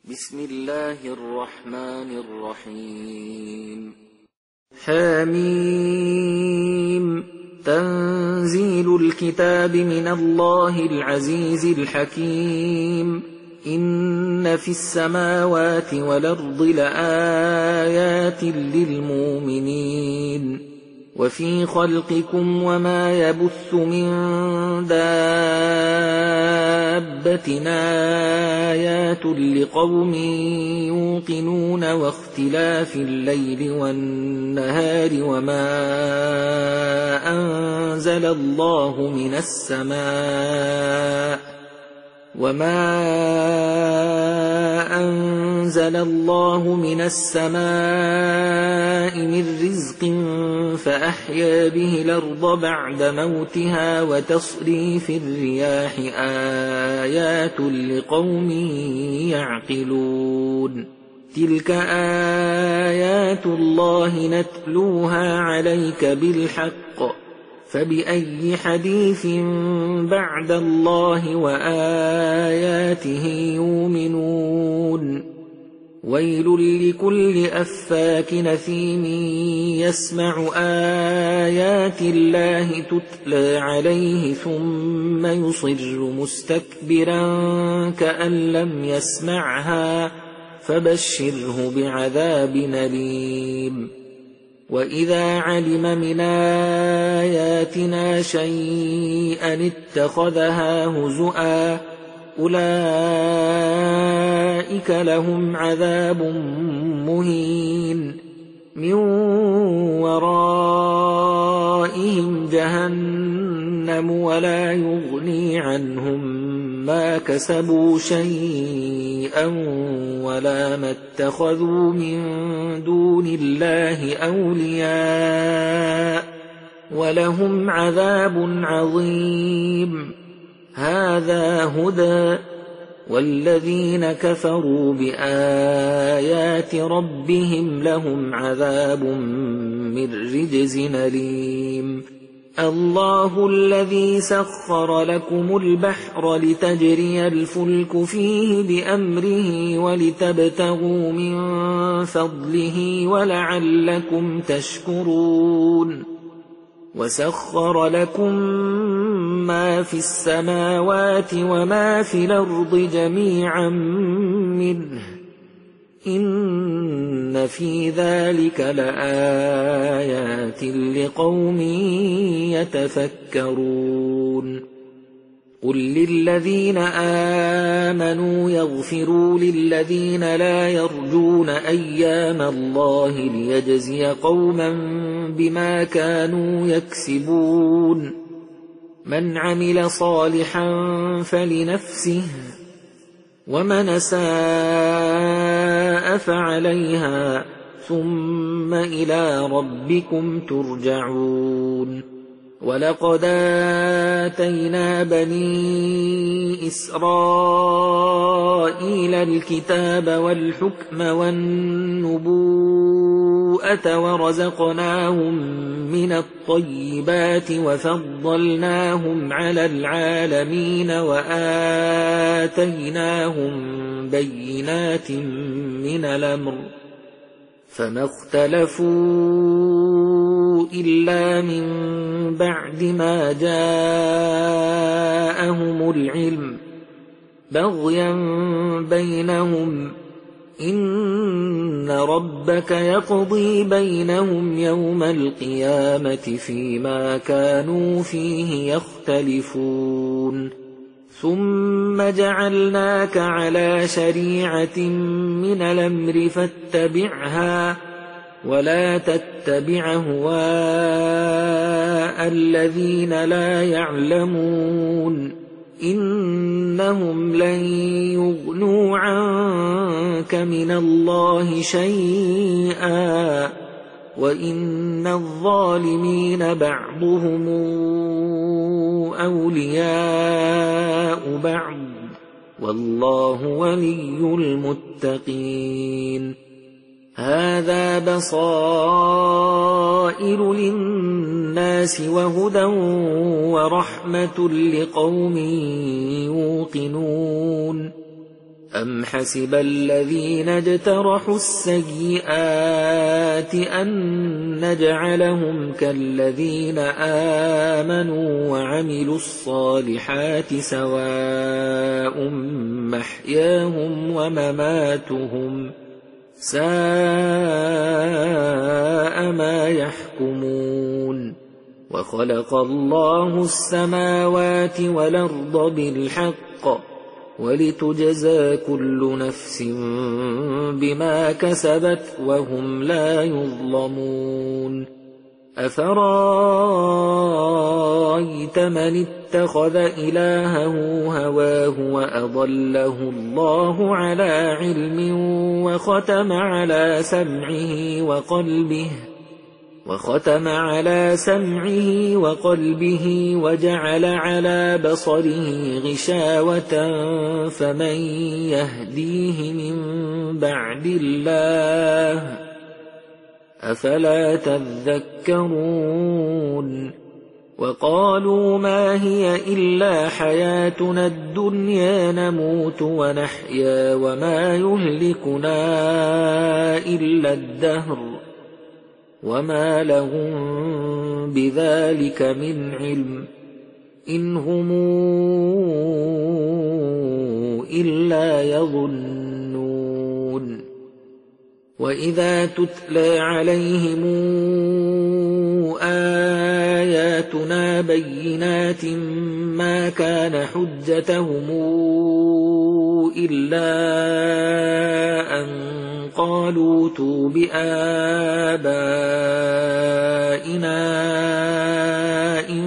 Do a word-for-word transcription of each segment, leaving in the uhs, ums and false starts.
بسم الله الرحمن الرحيم. حميم. تنزيل الكتاب من الله العزيز الحكيم. إن في السماوات والأرض لآيات للمؤمنين وفي خلقكم وما يبث من دابة آيات لقوم يوقنون واختلاف الليل والنهار وما أنزل الله من السماء وما أنزل الله من السماء من رزق فأحيا به الأرض بعد موتها وتصريف الرياح آيات لقوم يعقلون. تلك آيات الله نتلوها عليك بالحق فبأي حديث بعد الله وآياته يؤمنون. ويل لكل أفاك نثيم يسمع آيات الله تتلى عليه ثم يصر مستكبرا كأن لم يسمعها فبشره بعذاب أليم. وإذا علم من آياتنا شيئا اتخذها هزؤا أولئك لهم عذاب مهين من ورائهم جهنم ولا يغني عنهم ما كسبوا شيئا ولا ما اتخذوا من دون الله أولياء ولهم عذاب عظيم. هذا هدى والذين كفروا بآيات ربهم لهم عذاب من رجز أليم. الله الذي سخر لكم البحر لتجري الفلك فيه بأمره ولتبتغوا من فضله ولعلكم تشكرون. وسخر لكم ما في السماوات وما في الأرض جميعا منه إن في ذلك لآيات لقوم يتفكرون. قل للذين آمنوا يغفروا للذين لا يرجون أيام الله ليجزي قوما بما كانوا يكسبون. من عمل صالحا فلنفسه ومن أساء فعليها ثم إلى ربكم ترجعون. ولقد آتينا بني إسرائيل الكتاب والحكم والنبوءة ورزقناهم من الطيبات وفضلناهم على العالمين وآتيناهم بينات من الأمر فما اختلفوا إلا من بعد ما جاءهم العلم بغيا بينهم إن ربك يقضي بينهم يوم القيامة فيما كانوا فيه يختلفون. ثم جعلناك على شريعة من الأمر فاتبعها ولا تتبع أهواء الذين لا يعلمون إنهم لن يغنوا عنك من الله شيئا وإن الظالمين بعضهم أولياء بعض والله ولي المتقين. هذا بصائر للناس وهدى ورحمة لقوم يوقنون أَمْ حَسِبَ الَّذِينَ اجْتَرَحُوا السَّيِّئَاتِ أَن نَّجْعَلَهُمْ كَالَّذِينَ آمَنُوا وَعَمِلُوا الصَّالِحَاتِ سَوَاءٌ مَّحْيَاهُمْ وَمَمَاتُهُمْ سَاءَ مَا يَحْكُمُونَ وَخَلَقَ اللَّهُ السَّمَاوَاتِ وَالْأَرْضَ بِالْحَقِّ وَلِتُجْزَىٰ كُلُّ نَفْسٍ بِمَا كَسَبَتْ وَهُمْ لَا يُظْلَمُونَ أَفَرَأَيْتَ مَنِ اتَّخَذَ إِلَٰهَهُ هَوَاهُ وَأَضَلَّهُ اللَّهُ عَلَىٰ عِلْمٍ وَخَتَمَ عَلَىٰ سَمْعِهِ وَقَلْبِهِ وختم على سمعه وقلبه وجعل على بصره غشاوة فمن يهديه من بعد الله أفلا تذكرون وقالوا ما هي إلا حياتنا الدنيا نموت ونحيا وما يهلكنا إلا الدهر وما لهم بذلك من علم إن هم إلا يظنون وإذا تتلى عليهم آياتنا بينات ما كان حجتهم إلا أن قالوا ائتوا بآبائنا إن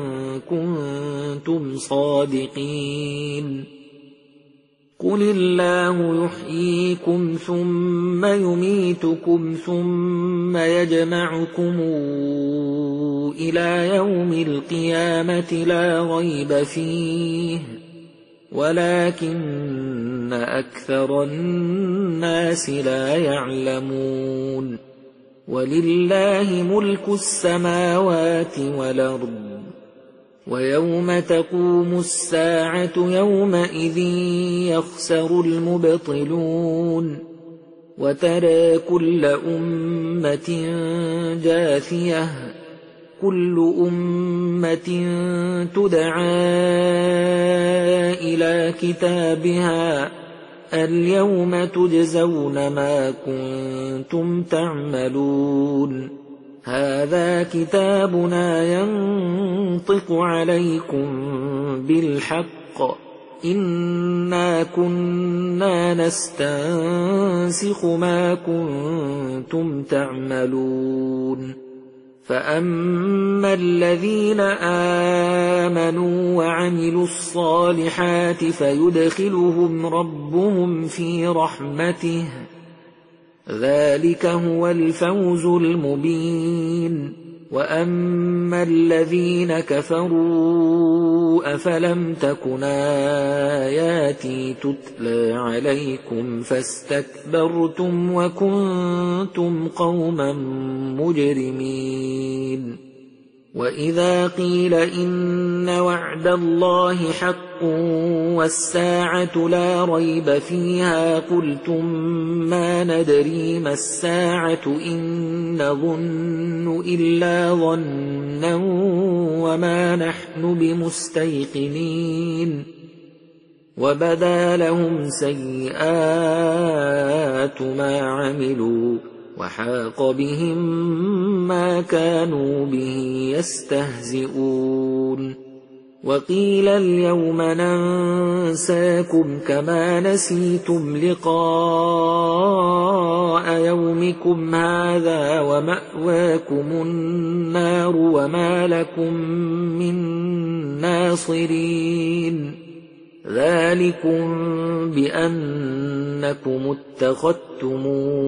كنتم صادقين قل الله يحييكم ثم يميتكم ثم يجمعكم إلى يوم القيامة لا ريب فيه ولكن أكثر الناس لا يعلمون ولله ملك السماوات والأرض ويوم تقوم الساعة يومئذ يخسر المبطلون وترى كل أمة جاثية كل أمة تدعى إلى كتابها اليوم تجزون ما كنتم تعملون هذا كتابنا ينطق عليكم بالحق إنا كنا نستنسخ ما كنتم تعملون فأما الذين آمنوا وعملوا الصالحات فيدخلهم ربهم في رحمته ذلك هو الفوز المبين وأما الذين كفروا أفلم تكن آياتي تتلى عليكم فاستكبرتم وكنتم قوما مجرمين وإذا قيل إن وعد الله حق والساعة لا ريب فيها قلتم ما ندري ما الساعة إن نظن إلا ظنا وما نحن بمستيقنين وبدا لهم سيئات ما عملوا وحاق بهم ما كانوا به يستهزئون وقيل اليوم ننساكم كما نسيتم لقاء يومكم هذا ومأواكم النار وما لكم من ناصرين ذلكم بأنكم اتخذتم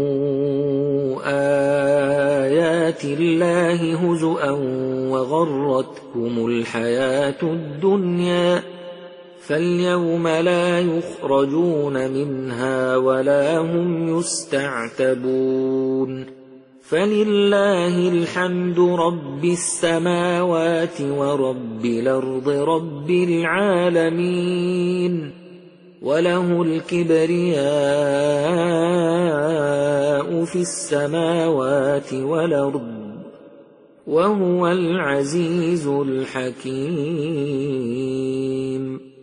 آيات الله هزؤا وغرتكم الحياة الدنيا فاليوم لا يخرجون منها ولا هم يستعتبون فلله الحمد رب السماوات ورب الأرض رب العالمين وله الكبرياء في السماوات والأرض وهو العزيز الحكيم.